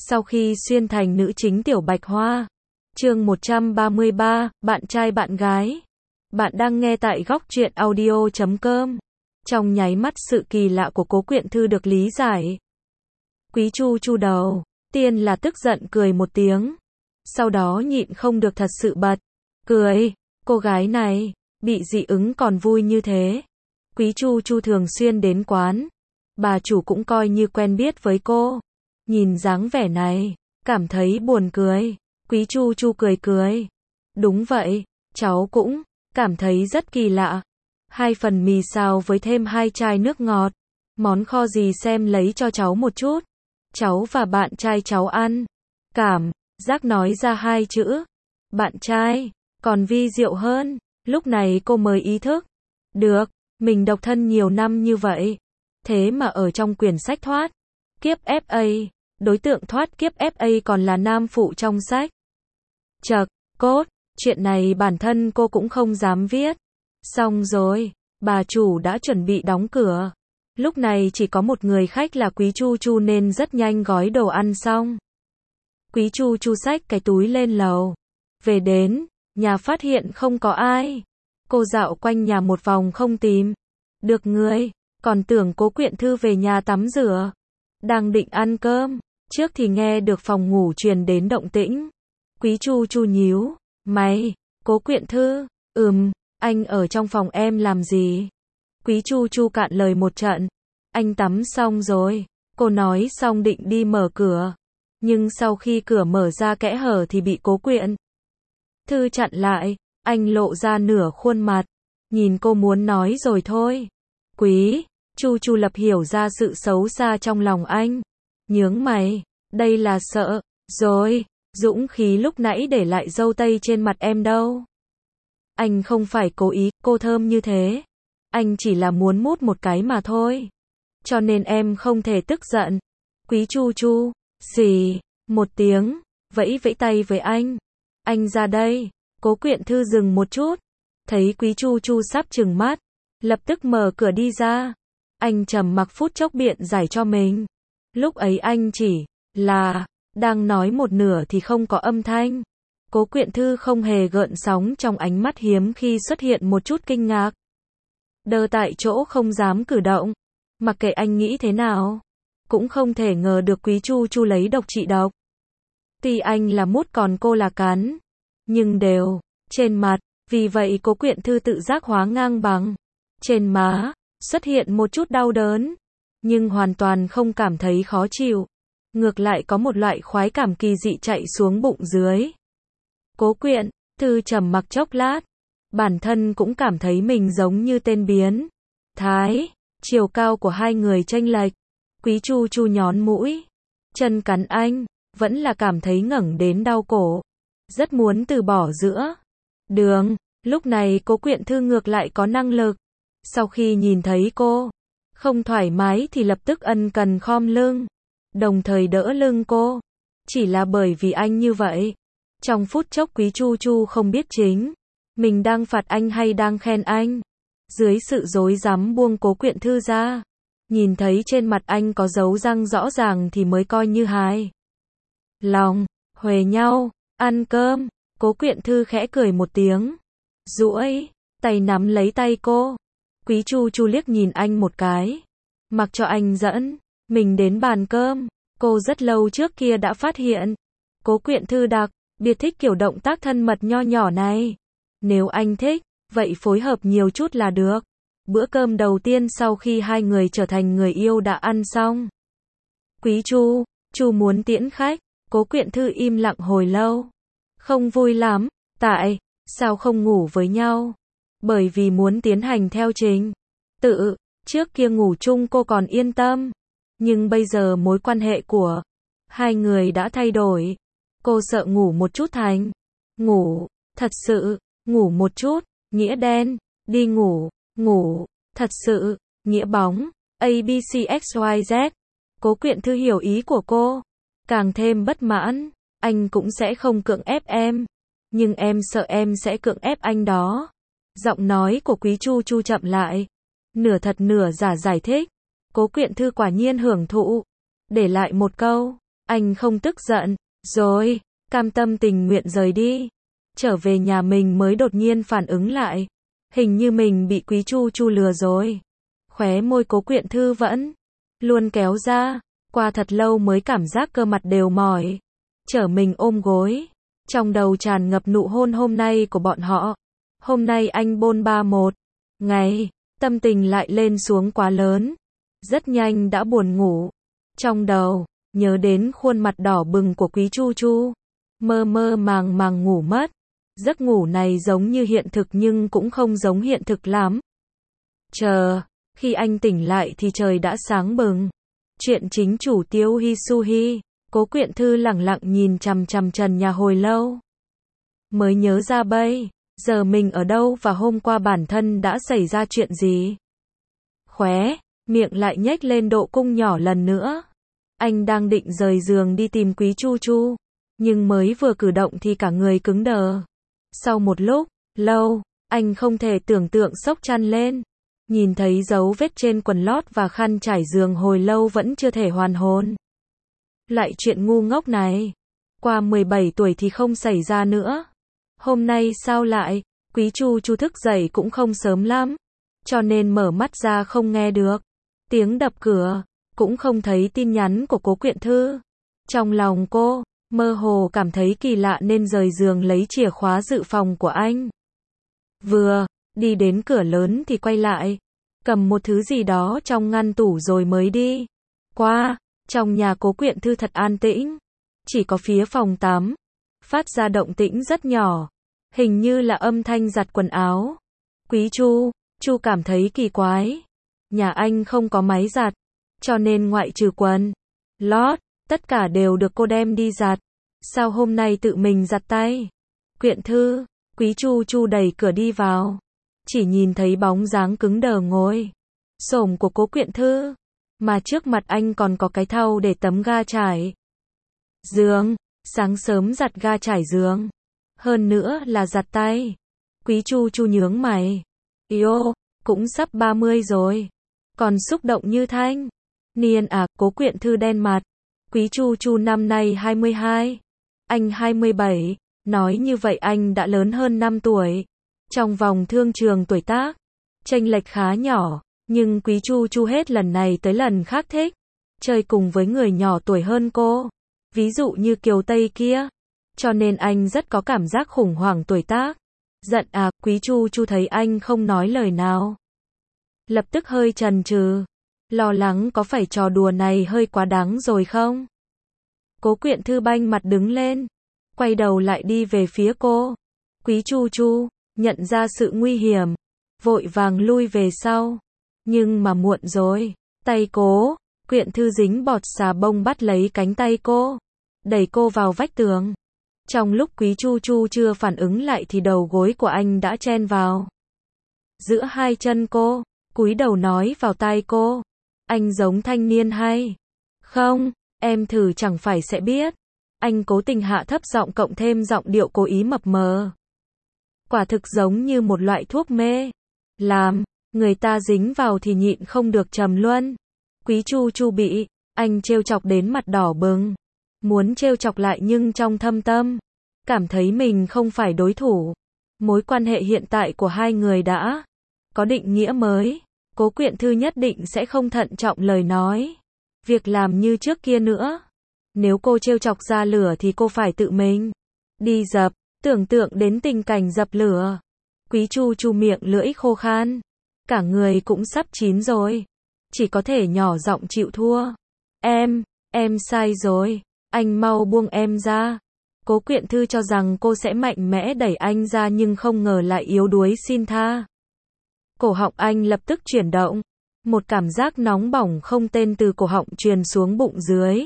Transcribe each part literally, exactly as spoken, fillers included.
Sau khi xuyên thành nữ chính Tiểu Bạch Hoa. Chương một trăm ba mươi ba, bạn trai bạn gái. Bạn đang nghe tại góc truyện audio chấm com. Trong nháy mắt sự kỳ lạ của Cố Quyện Thư được lý giải. Quý Chu chu đầu, tiên là tức giận cười một tiếng. Sau đó nhịn không được thật sự bật cười, cô gái này, bị dị ứng còn vui như thế. Quý Chu chu thường xuyên đến quán, bà chủ cũng coi như quen biết với cô. Nhìn dáng vẻ này, cảm thấy buồn cười. Quý Chu chu cười cười. Đúng vậy, cháu cũng cảm thấy rất kỳ lạ. Hai phần mì xào với thêm hai chai nước ngọt. Món kho gì xem lấy cho cháu một chút. Cháu và bạn trai cháu ăn. Cảm giác nói ra hai chữ. Bạn trai, còn vi diệu hơn. Lúc này cô mới ý thức được, mình độc thân nhiều năm như vậy. Thế mà ở trong quyển sách thoát kiếp ép a, đối tượng thoát kiếp ép a còn là nam phụ trong sách. Chậc, cốt, chuyện này bản thân cô cũng không dám viết. Xong rồi, bà chủ đã chuẩn bị đóng cửa. Lúc này chỉ có một người khách là Quý Chu chu nên rất nhanh gói đồ ăn xong. Quý Chu chu xách cái túi lên lầu. Về đến nhà phát hiện không có ai. Cô dạo quanh nhà một vòng không tìm được người, còn tưởng Cố Quyện Thư về nhà tắm rửa. Đang định ăn cơm, trước thì nghe được phòng ngủ truyền đến động tĩnh. Quý Chu chu nhíu mày. Cố Quyện Thư, ừm, anh ở trong phòng em làm gì? Quý Chu chu cạn lời một trận. Anh tắm xong rồi. Cô nói xong định đi mở cửa. Nhưng sau khi cửa mở ra kẽ hở thì bị Cố Quyện Thư chặn lại. Anh lộ ra nửa khuôn mặt. Nhìn cô muốn nói rồi thôi. Quý Chu chu lập hiểu ra sự xấu xa trong lòng anh. Nhướng mày. Đây là sợ rồi. Dũng khí lúc nãy để lại dâu tây trên mặt em đâu. Anh không phải cố ý, cô thơm như thế. Anh chỉ là muốn mút một cái mà thôi. Cho nên em không thể tức giận. Quý Chu chu, xì, một tiếng, vẫy vẫy tay với anh. Anh ra đây. Cố Quyện Thư dừng một chút. Thấy Quý Chu chu sắp trừng mắt. Lập tức mở cửa đi ra. Anh trầm mặc phút chốc biện giải cho mình. Lúc ấy anh chỉ là đang nói một nửa thì không có âm thanh. Cố Quyện Thư không hề gợn sóng trong ánh mắt hiếm khi xuất hiện một chút kinh ngạc. Đơ tại chỗ không dám cử động. Mặc kệ anh nghĩ thế nào, cũng không thể ngờ được Quý Chu chu lấy độc trị độc. Tuy anh là mút còn cô là cắn, nhưng đều trên mặt, vì vậy Cố Quyện Thư tự giác hóa ngang bằng. Trên má xuất hiện một chút đau đớn, nhưng hoàn toàn không cảm thấy khó chịu. Ngược lại có một loại khoái cảm kỳ dị chạy xuống bụng dưới. Cố Quyện Thư trầm mặc chốc lát, bản thân cũng cảm thấy mình giống như tên biến thái. Chiều cao của hai người chênh lệch. Quý Chu chu nhón mũi, chân cắn anh, vẫn là cảm thấy ngẩng đến đau cổ. Rất muốn từ bỏ giữa đường. Lúc này Cố Quyện Thư ngược lại có năng lực. Sau khi nhìn thấy cô không thoải mái thì lập tức ân cần khom lưng, đồng thời đỡ lưng cô. Chỉ là bởi vì anh như vậy. Trong phút chốc Quý Chu chu không biết chính mình đang phạt anh hay đang khen anh. Dưới sự rối rắm buông Cố Quyện Thư ra. Nhìn thấy trên mặt anh có dấu răng rõ ràng thì mới coi như hài lòng. Huề nhau, ăn cơm. Cố Quyện Thư khẽ cười một tiếng, duỗi tay nắm lấy tay cô. Quý Chu chu liếc nhìn anh một cái, mặc cho anh dẫn mình đến bàn cơm. Cô rất lâu trước kia đã phát hiện Cố Quyện Thư đặc biệt thích kiểu động tác thân mật nho nhỏ này. Nếu anh thích, vậy phối hợp nhiều chút là được. Bữa cơm đầu tiên sau khi hai người trở thành người yêu đã ăn xong. Quý Chu chu muốn tiễn khách. Cố Quyện Thư im lặng hồi lâu. Không vui lắm. Tại sao không ngủ với nhau? Bởi vì muốn tiến hành theo trình tự. Trước kia ngủ chung cô còn yên tâm. Nhưng bây giờ mối quan hệ của hai người đã thay đổi. Cô sợ ngủ một chút thành ngủ thật sự. Ngủ một chút, nghĩa đen. Đi ngủ, ngủ thật sự, nghĩa bóng. a bê xê ích y zét. Cố Quyện Thư hiểu ý của cô. Càng thêm bất mãn. Anh cũng sẽ không cưỡng ép em. Nhưng em sợ em sẽ cưỡng ép anh đó. Giọng nói của Quý Chu chu chậm lại. Nửa thật nửa giả giải thích. Cố Quyện Thư quả nhiên hưởng thụ. Để lại một câu. Anh không tức giận, rồi, cam tâm tình nguyện rời đi. Trở về nhà mình mới đột nhiên phản ứng lại. Hình như mình bị Quý Chu Chu lừa rồi. Khóe môi Cố Quyện Thư vẫn luôn kéo ra. Qua thật lâu mới cảm giác cơ mặt đều mỏi. Trở mình ôm gối. Trong đầu tràn ngập nụ hôn hôm nay của bọn họ. Hôm nay anh bôn ba một ngày. Tâm tình lại lên xuống quá lớn. Rất nhanh đã buồn ngủ. Trong đầu, nhớ đến khuôn mặt đỏ bừng của Quý Chu Chu. Mơ mơ màng màng ngủ mất. Giấc ngủ này giống như hiện thực nhưng cũng không giống hiện thực lắm. Chờ, khi anh tỉnh lại thì trời đã sáng bừng. Chuyện chính chủ Tiêu Hi Su Hi, Cố Quyện Thư lẳng lặng nhìn chằm chằm trần nhà hồi lâu. Mới nhớ ra bây giờ mình ở đâu và hôm qua bản thân đã xảy ra chuyện gì. Khóe miệng lại nhếch lên độ cung nhỏ lần nữa. Anh đang định rời giường đi tìm Quý Chu Chu, nhưng mới vừa cử động thì cả người cứng đờ. Sau một lúc lâu, anh không thể tưởng tượng xốc chăn lên. Nhìn thấy dấu vết trên quần lót và khăn trải giường hồi lâu vẫn chưa thể hoàn hồn. Lại chuyện ngu ngốc này. Qua mười bảy tuổi thì không xảy ra nữa. Hôm nay sao lại, Quý Chu Chu thức dậy cũng không sớm lắm. Cho nên mở mắt ra không nghe được tiếng đập cửa, cũng không thấy tin nhắn của Cố Quyện Thư. Trong lòng cô, mơ hồ cảm thấy kỳ lạ nên rời giường lấy chìa khóa dự phòng của anh. Vừa đi đến cửa lớn thì quay lại, cầm một thứ gì đó trong ngăn tủ rồi mới đi qua. Trong nhà Cố Quyện Thư thật an tĩnh, chỉ có phía phòng tắm phát ra động tĩnh rất nhỏ, hình như là âm thanh giặt quần áo. Quý Chu Chu cảm thấy kỳ quái. Nhà anh không có máy giặt, cho nên ngoại trừ quần lót, tất cả đều được cô đem đi giặt. Sao hôm nay tự mình giặt tay? Quyện Thư, Quý Chu Chu đẩy cửa đi vào. Chỉ nhìn thấy bóng dáng cứng đờ ngồi xổm của Cố Quyện Thư, mà trước mặt anh còn có cái thau để tấm ga trải giường. Sáng sớm giặt ga trải giường, hơn nữa là giặt tay. Quý Chu Chu nhướng mày. Yêu, cũng sắp ba mươi rồi, còn xúc động như thanh niên à? Cố Quyện Thư đen mặt. Quý Chu Chu năm nay hai mươi hai, anh hai mươi bảy. Nói như vậy anh đã lớn hơn năm tuổi. Trong vòng thương trường tuổi tác, chênh lệch khá nhỏ, nhưng Quý Chu Chu hết lần này tới lần khác thích chơi cùng với người nhỏ tuổi hơn cô. Ví dụ như Kiều Tây kia. Cho nên anh rất có cảm giác khủng hoảng tuổi tác. Giận à? Quý Chu Chu thấy anh không nói lời nào, lập tức hơi chần chừ, lo lắng có phải trò đùa này hơi quá đáng rồi không? Cố Quyện Thư banh mặt đứng lên, quay đầu lại đi về phía cô. Quý Chu Chu nhận ra sự nguy hiểm, vội vàng lui về sau. Nhưng mà muộn rồi. Tay Cố Quyện Thư dính bọt xà bông bắt lấy cánh tay cô, đẩy cô vào vách tường. Trong lúc Quý Chu Chu chưa phản ứng lại thì đầu gối của anh đã chen vào giữa hai chân cô, cúi đầu nói vào tai cô. Anh giống thanh niên hay không? Em thử chẳng phải sẽ biết. Anh cố tình hạ thấp giọng cộng thêm giọng điệu cố ý mập mờ. Quả thực giống như một loại thuốc mê, làm người ta dính vào thì nhịn không được trầm luân. Quý Chu Chu bị anh trêu chọc đến mặt đỏ bừng, muốn trêu chọc lại nhưng trong thâm tâm cảm thấy mình không phải đối thủ. Mối quan hệ hiện tại của hai người đã có định nghĩa mới. Cố Quyện Thư nhất định sẽ không thận trọng lời nói, việc làm như trước kia nữa. Nếu cô trêu chọc ra lửa thì cô phải tự mình đi dập. Tưởng tượng đến tình cảnh dập lửa, Quý Chu Chu miệng lưỡi khô khan, cả người cũng sắp chín rồi, chỉ có thể nhỏ giọng chịu thua. Em, em sai rồi, anh mau buông em ra. Cố Quyện Thư cho rằng cô sẽ mạnh mẽ đẩy anh ra nhưng không ngờ lại yếu đuối xin tha. Cổ họng anh lập tức chuyển động, một cảm giác nóng bỏng không tên từ cổ họng truyền xuống bụng dưới.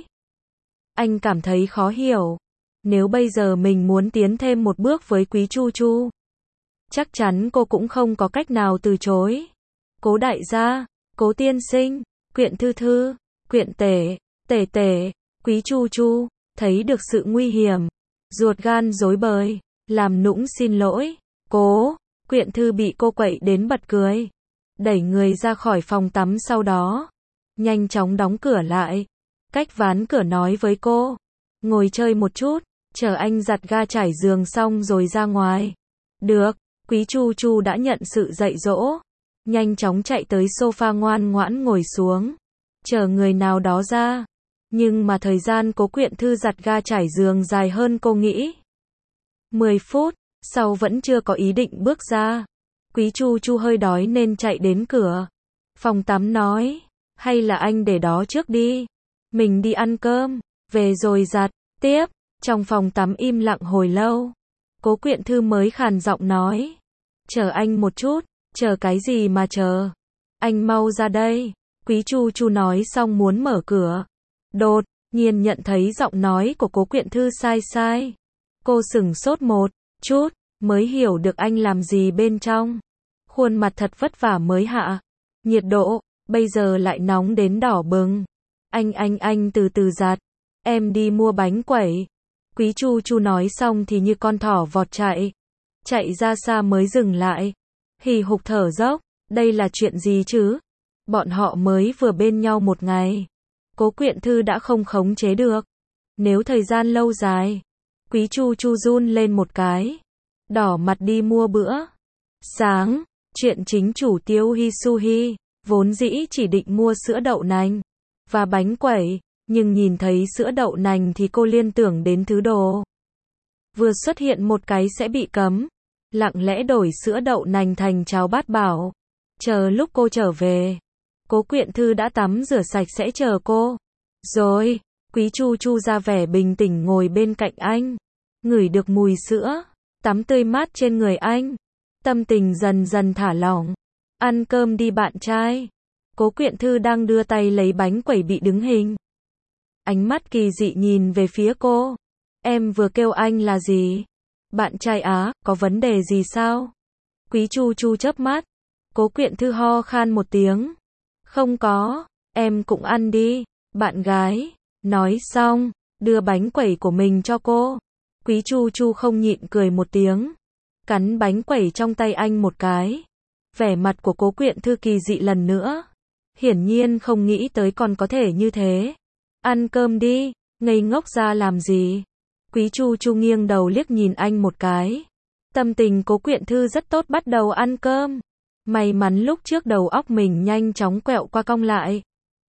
Anh cảm thấy khó hiểu. Nếu bây giờ mình muốn tiến thêm một bước với Quý Chu Chu, chắc chắn cô cũng không có cách nào từ chối. Cố đại gia, Cố tiên sinh, Quyện Thư Thư, Quyện Tể, Tể Tể. Quý Chu Chu thấy được sự nguy hiểm, ruột gan rối bời, làm nũng xin lỗi. Cố Quyện Thư bị cô quậy đến bật cười, đẩy người ra khỏi phòng tắm, sau đó nhanh chóng đóng cửa lại. cách ván cửa nói với cô. Ngồi chơi một chút, chờ anh giặt ga trải giường xong rồi ra ngoài. Được, Quý Chu Chu đã nhận sự dạy dỗ. Nhanh chóng chạy tới sofa ngoan ngoãn ngồi xuống. Chờ người nào đó ra. Nhưng mà thời gian Cố Quyện Thư giặt ga trải giường dài hơn cô nghĩ. mười phút, sau vẫn chưa có ý định bước ra. Quý Chu Chu hơi đói nên chạy đến cửa phòng tắm nói, hay là anh để đó trước đi. Mình đi ăn cơm, về rồi giặt, tiếp. Trong phòng tắm im lặng hồi lâu. Cố Quyện Thư mới khàn giọng nói, chờ anh một chút. Chờ cái gì mà chờ? Anh mau ra đây. Quý Chu Chu nói xong muốn mở cửa. Đột nhiên nhận thấy giọng nói của Cố Quyện Thư sai sai. Cô sửng sốt một chút, mới hiểu được anh làm gì bên trong. Khuôn mặt thật vất vả mới hạ nhiệt độ, bây giờ lại nóng đến đỏ bừng. Anh anh anh từ từ giặt, em đi mua bánh quẩy. Quý Chu Chu nói xong thì như con thỏ vọt chạy. Chạy ra xa mới dừng lại. Hì hục thở dốc, đây là chuyện gì chứ? Bọn họ mới vừa bên nhau một ngày. Cố Quyện Thư đã không khống chế được. Nếu thời gian lâu dài, Quý Chu Chu run lên một cái. Đỏ mặt đi mua bữa sáng. Chuyện chính chủ Tiêu Hi Su Hi vốn dĩ chỉ định mua sữa đậu nành và bánh quẩy, nhưng nhìn thấy sữa đậu nành thì cô liên tưởng đến thứ đồ vừa xuất hiện một cái sẽ bị cấm. Lặng lẽ đổi sữa đậu nành thành cháo bát bảo. Chờ lúc cô trở về, Cố Quyện Thư đã tắm rửa sạch sẽ chờ cô. Rồi, Quý Chu Chu ra vẻ bình tĩnh ngồi bên cạnh anh. Ngửi được mùi sữa tắm tươi mát trên người anh. Tâm tình dần dần thả lỏng. Ăn cơm đi bạn trai. Cố Quyện Thư đang đưa tay lấy bánh quẩy bị đứng hình. Ánh mắt kỳ dị nhìn về phía cô. Em vừa kêu anh là gì? Bạn trai á, có vấn đề gì sao? Quý Chu Chu chớp mắt. Cố Quyện Thư ho khan một tiếng. Không có, em cũng ăn đi, bạn gái. Nói xong, đưa bánh quẩy của mình cho cô. Quý Chu Chu không nhịn cười một tiếng. Cắn bánh quẩy trong tay anh một cái. Vẻ mặt của Cố Quyện Thư kỳ dị lần nữa. Hiển nhiên không nghĩ tới còn có thể như thế. Ăn cơm đi, ngây ngốc ra làm gì? Quý Chu Chu nghiêng đầu liếc nhìn anh một cái. Tâm tình Cố Quyện Thư rất tốt, bắt đầu ăn cơm. May mắn lúc trước đầu óc mình nhanh chóng quẹo qua cong lại.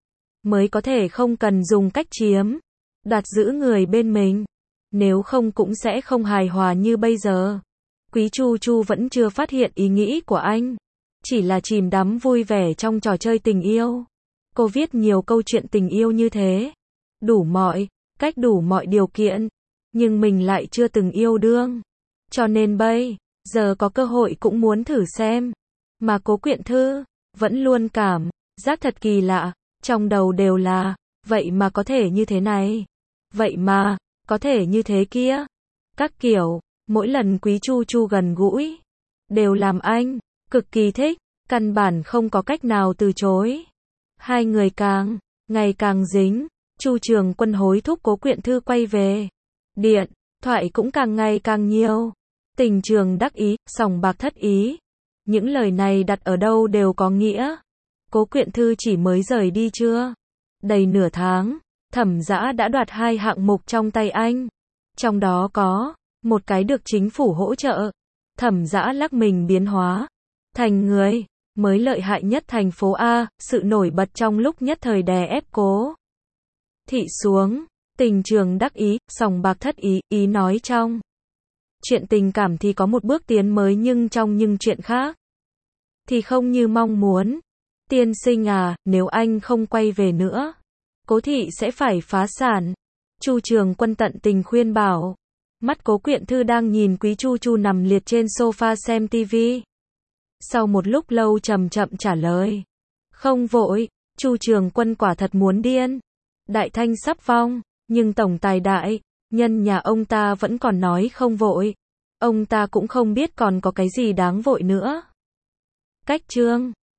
Mới có thể không cần dùng cách chiếm đoạt giữ người bên mình. Nếu không cũng sẽ không hài hòa như bây giờ. Quý Chu Chu vẫn chưa phát hiện ý nghĩ của anh. Chỉ là chìm đắm vui vẻ trong trò chơi tình yêu. Cô viết nhiều câu chuyện tình yêu như thế. Đủ mọi cách, đủ mọi điều kiện. Nhưng mình lại chưa từng yêu đương. Cho nên bây giờ có cơ hội cũng muốn thử xem. Mà Cố Quyện Thư vẫn luôn cảm giác thật kỳ lạ. Trong đầu đều là, vậy mà có thể như thế này. Vậy mà, có thể như thế kia. Các kiểu, mỗi lần Quý Chu Chu gần gũi, đều làm anh cực kỳ thích, căn bản không có cách nào từ chối. Hai người càng ngày càng dính. Chu Trường Quân hối thúc Cố Quyện Thư quay về. Điện thoại cũng càng ngày càng nhiều. Tình trường đắc ý, sòng bạc thất ý. Những lời này đặt ở đâu đều có nghĩa. Cố Quyện Thư chỉ mới rời đi chưa đầy nửa tháng, Thẩm Dã đã đoạt hai hạng mục trong tay anh. Trong đó có một cái được chính phủ hỗ trợ. Thẩm Dã lắc mình biến hóa thành người mới lợi hại nhất thành phố A, sự nổi bật trong lúc nhất thời đè ép Cố Thị xuống. Tình trường đắc ý, sòng bạc thất ý, ý nói trong chuyện tình cảm thì có một bước tiến mới, nhưng trong những chuyện khác thì không như mong muốn. Tiên sinh à, nếu anh không quay về nữa, Cố Thị sẽ phải phá sản. Chu Trường Quân tận tình khuyên bảo. Mắt Cố Quyện Thư đang nhìn Quý Chu Chu nằm liệt trên sofa xem tivi. Sau một lúc lâu chậm chậm trả lời. Không vội, Chu Trường Quân quả thật muốn điên. Đại Thanh sắp vong, nhưng tổng tài đại nhân nhà ông ta vẫn còn nói không vội. Ông ta cũng không biết còn có cái gì đáng vội nữa. Cách chương